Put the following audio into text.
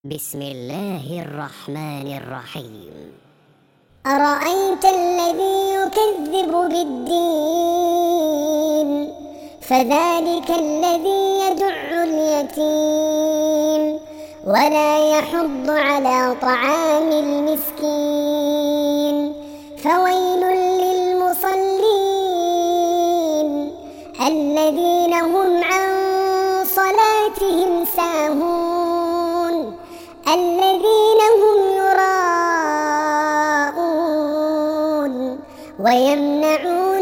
بسم الله الرحمن الرحيم. أرأيت الذي يكذب بالدين فذلك الذي يدع اليتيم ولا يحض على طعام المسكين فويل للمصلين الذين هم عن صلاتهم ساهون الذين هم يراءون ويمنعون